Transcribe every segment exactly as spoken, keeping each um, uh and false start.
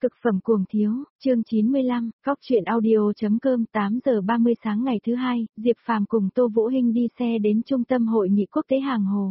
Cực phẩm cuồng thiếu, chương chín mươi lăm, Cóc truyện audio.com tám giờ ba mươi sáng ngày thứ hai, Diệp Phàm cùng Tô Vũ Hinh đi xe đến trung tâm hội nghị quốc tế hàng hồ.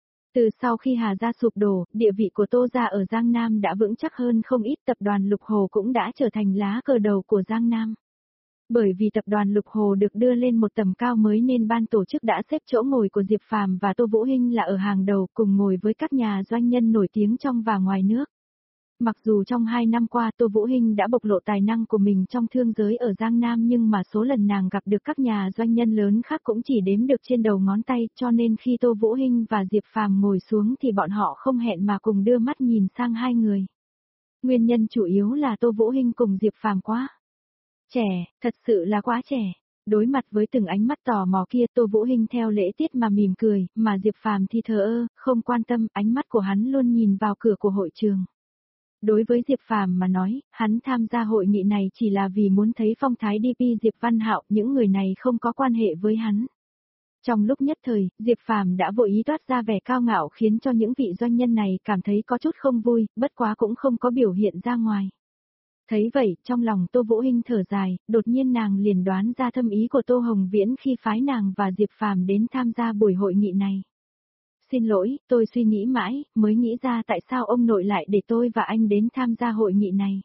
Từ sau khi Hà gia sụp đổ, địa vị của Tô gia ở Giang Nam đã vững chắc hơn không ít, tập đoàn Lục Hồ cũng đã trở thành lá cờ đầu của Giang Nam. Bởi vì tập đoàn Lục Hồ được đưa lên một tầm cao mới nên ban tổ chức đã xếp chỗ ngồi của Diệp Phàm và Tô Vũ Hinh là ở hàng đầu, cùng ngồi với các nhà doanh nhân nổi tiếng trong và ngoài nước. Mặc dù trong hai năm qua Tô Vũ Hinh đã bộc lộ tài năng của mình trong thương giới ở Giang Nam, nhưng mà số lần nàng gặp được các nhà doanh nhân lớn khác cũng chỉ đếm được trên đầu ngón tay, cho nên khi Tô Vũ Hinh và Diệp Phàm ngồi xuống thì bọn họ không hẹn mà cùng đưa mắt nhìn sang hai người. Nguyên nhân chủ yếu là Tô Vũ Hinh cùng Diệp Phàm quá trẻ, thật sự là quá trẻ. Đối mặt với từng ánh mắt tò mò kia, Tô Vũ Hinh theo lễ tiết mà mỉm cười, mà Diệp Phàm thì thờ ơ, không quan tâm, ánh mắt của hắn luôn nhìn vào cửa của hội trường. Đối với Diệp Phàm mà nói, hắn tham gia hội nghị này chỉ là vì muốn thấy phong thái đê pê Diệp Văn Hạo, những người này không có quan hệ với hắn. Trong lúc nhất thời, Diệp Phàm đã vội ý toát ra vẻ cao ngạo khiến cho những vị doanh nhân này cảm thấy có chút không vui, bất quá cũng không có biểu hiện ra ngoài. Thấy vậy, trong lòng Tô Vũ Hinh thở dài, đột nhiên nàng liền đoán ra thâm ý của Tô Hồng Viễn khi phái nàng và Diệp Phàm đến tham gia buổi hội nghị này. Xin lỗi, tôi suy nghĩ mãi, mới nghĩ ra tại sao ông nội lại để tôi và anh đến tham gia hội nghị này.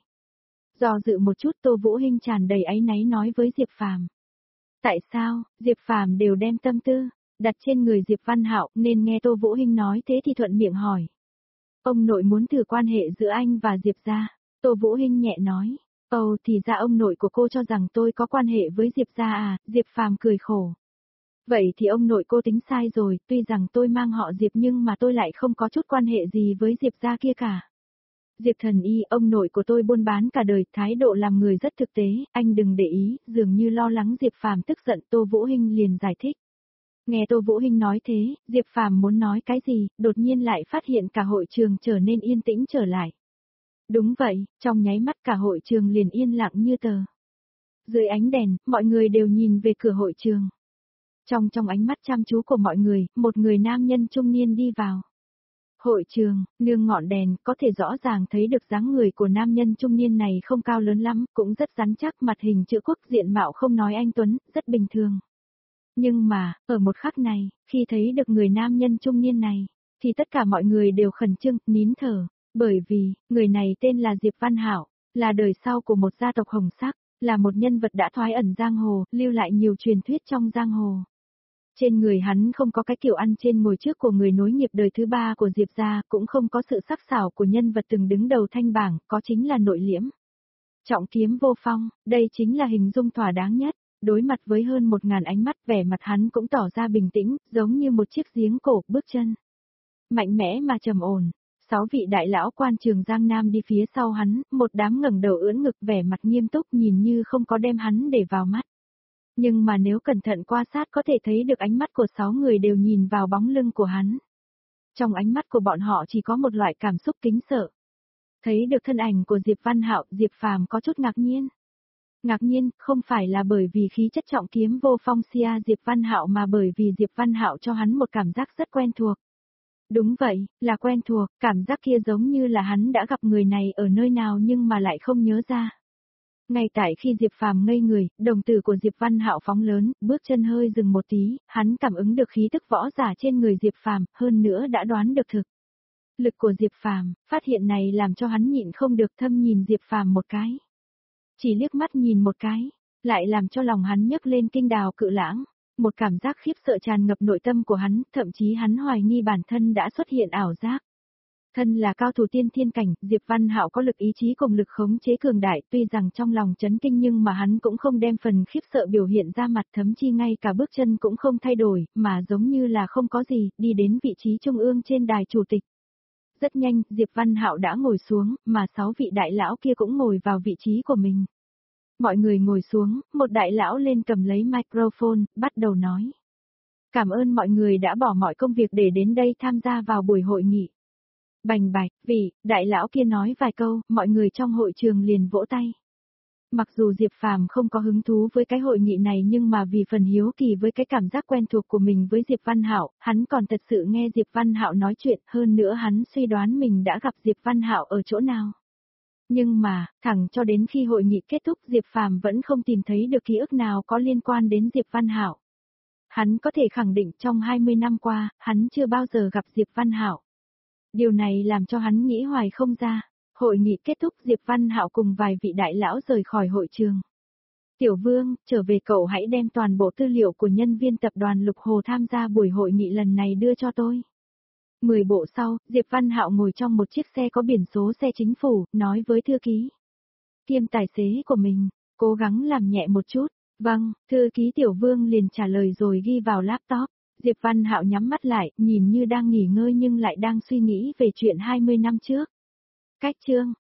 Do dự một chút, Tô Vũ Hinh tràn đầy áy náy nói với Diệp Phàm. Tại sao? Diệp Phàm đều đem tâm tư đặt trên người Diệp Văn Hạo, nên nghe Tô Vũ Hinh nói thế thì thuận miệng hỏi. Ông nội muốn thử quan hệ giữa anh và Diệp gia. Tô Vũ Hinh nhẹ nói. Ồ, thì ra ông nội của cô cho rằng tôi có quan hệ với Diệp gia à? Diệp Phàm cười khổ. Vậy thì ông nội cô tính sai rồi, tuy rằng tôi mang họ Diệp nhưng mà tôi lại không có chút quan hệ gì với Diệp gia kia cả. Diệp Thần Y, ông nội của tôi buôn bán cả đời, thái độ làm người rất thực tế, anh đừng để ý, dường như lo lắng Diệp Phàm tức giận, Tô Vũ Hinh liền giải thích. Nghe Tô Vũ Hinh nói thế, Diệp Phàm muốn nói cái gì, đột nhiên lại phát hiện cả hội trường trở nên yên tĩnh trở lại. Đúng vậy, trong nháy mắt cả hội trường liền yên lặng như tờ. Dưới ánh đèn, mọi người đều nhìn về cửa hội trường. Trong trong ánh mắt chăm chú của mọi người, một người nam nhân trung niên đi vào. Hội trường, nương ngọn đèn, có thể rõ ràng thấy được dáng người của nam nhân trung niên này không cao lớn lắm, cũng rất rắn chắc, mặt hình chữ quốc, diện mạo không nói anh tuấn, rất bình thường. Nhưng mà, ở một khắc này, khi thấy được người nam nhân trung niên này, thì tất cả mọi người đều khẩn trương, nín thở, bởi vì, người này tên là Diệp Văn Hạo, là đời sau của một gia tộc hồng sắc, là một nhân vật đã thoái ẩn giang hồ, lưu lại nhiều truyền thuyết trong giang hồ. Trên người hắn không có cái kiểu ăn trên ngồi trước của người nối nghiệp đời thứ ba của Diệp gia, cũng không có sự sắc sảo của nhân vật từng đứng đầu thanh bảng, có chính là nội liễm. Trọng kiếm vô phong, đây chính là hình dung thỏa đáng nhất. Đối mặt với hơn một ngàn ánh mắt, vẻ mặt hắn cũng tỏ ra bình tĩnh, giống như một chiếc giếng cổ, bước chân mạnh mẽ mà trầm ổn. Sáu vị đại lão quan trường Giang Nam đi phía sau hắn, một đám ngẩng đầu ưỡn ngực, vẻ mặt nghiêm túc, nhìn như không có đem hắn để vào mắt. Nhưng mà nếu cẩn thận quan sát có thể thấy được ánh mắt của sáu người đều nhìn vào bóng lưng của hắn. Trong ánh mắt của bọn họ chỉ có một loại cảm xúc kính sợ. Thấy được thân ảnh của Diệp Văn Hạo, Diệp Phàm có chút ngạc nhiên. Ngạc nhiên, không phải là bởi vì khí chất trọng kiếm vô phong xia Diệp Văn Hạo mà bởi vì Diệp Văn Hạo cho hắn một cảm giác rất quen thuộc. Đúng vậy, là quen thuộc, cảm giác kia giống như là hắn đã gặp người này ở nơi nào nhưng mà lại không nhớ ra. Ngay tại khi Diệp Phàm ngây người, đồng tử của Diệp Văn Hạo phóng lớn, bước chân hơi dừng một tí, hắn cảm ứng được khí tức võ giả trên người Diệp Phàm, hơn nữa đã đoán được thực lực của Diệp Phàm, phát hiện này làm cho hắn nhịn không được thâm nhìn Diệp Phàm một cái. Chỉ liếc mắt nhìn một cái, lại làm cho lòng hắn nhấc lên kinh đào cự lãng, một cảm giác khiếp sợ tràn ngập nội tâm của hắn, thậm chí hắn hoài nghi bản thân đã xuất hiện ảo giác. Thân là cao thủ tiên thiên cảnh, Diệp Văn Hạo có lực ý chí cùng lực khống chế cường đại, tuy rằng trong lòng chấn kinh nhưng mà hắn cũng không đem phần khiếp sợ biểu hiện ra mặt, thậm chí ngay cả bước chân cũng không thay đổi, mà giống như là không có gì, đi đến vị trí trung ương trên đài chủ tịch. Rất nhanh, Diệp Văn Hạo đã ngồi xuống, mà sáu vị đại lão kia cũng ngồi vào vị trí của mình. Mọi người ngồi xuống, một đại lão lên cầm lấy microphone, bắt đầu nói. Cảm ơn mọi người đã bỏ mọi công việc để đến đây tham gia vào buổi hội nghị. Bành bạch, vì, đại lão kia nói vài câu, mọi người trong hội trường liền vỗ tay. Mặc dù Diệp Phàm không có hứng thú với cái hội nghị này nhưng mà vì phần hiếu kỳ với cái cảm giác quen thuộc của mình với Diệp Văn Hạo, hắn còn thật sự nghe Diệp Văn Hạo nói chuyện, hơn nữa hắn suy đoán mình đã gặp Diệp Văn Hạo ở chỗ nào. Nhưng mà, thẳng cho đến khi hội nghị kết thúc Diệp Phàm vẫn không tìm thấy được ký ức nào có liên quan đến Diệp Văn Hạo. Hắn có thể khẳng định trong hai mươi năm qua, hắn chưa bao giờ gặp Diệp Văn Hạo. Điều này làm cho hắn nghĩ hoài không ra. Hội nghị kết thúc Diệp Văn Hạo cùng vài vị đại lão rời khỏi hội trường. Tiểu Vương, trở về cậu hãy đem toàn bộ tư liệu của nhân viên tập đoàn Lục Hồ tham gia buổi hội nghị lần này đưa cho tôi. Mười bộ sau, Diệp Văn Hạo ngồi trong một chiếc xe có biển số xe chính phủ, nói với thư ký kiêm tài xế của mình, cố gắng làm nhẹ một chút. Vâng, thư ký Tiểu Vương liền trả lời rồi ghi vào laptop. Diệp Văn Hạo nhắm mắt lại, nhìn như đang nghỉ ngơi nhưng lại đang suy nghĩ về chuyện hai mươi năm trước. Cách chương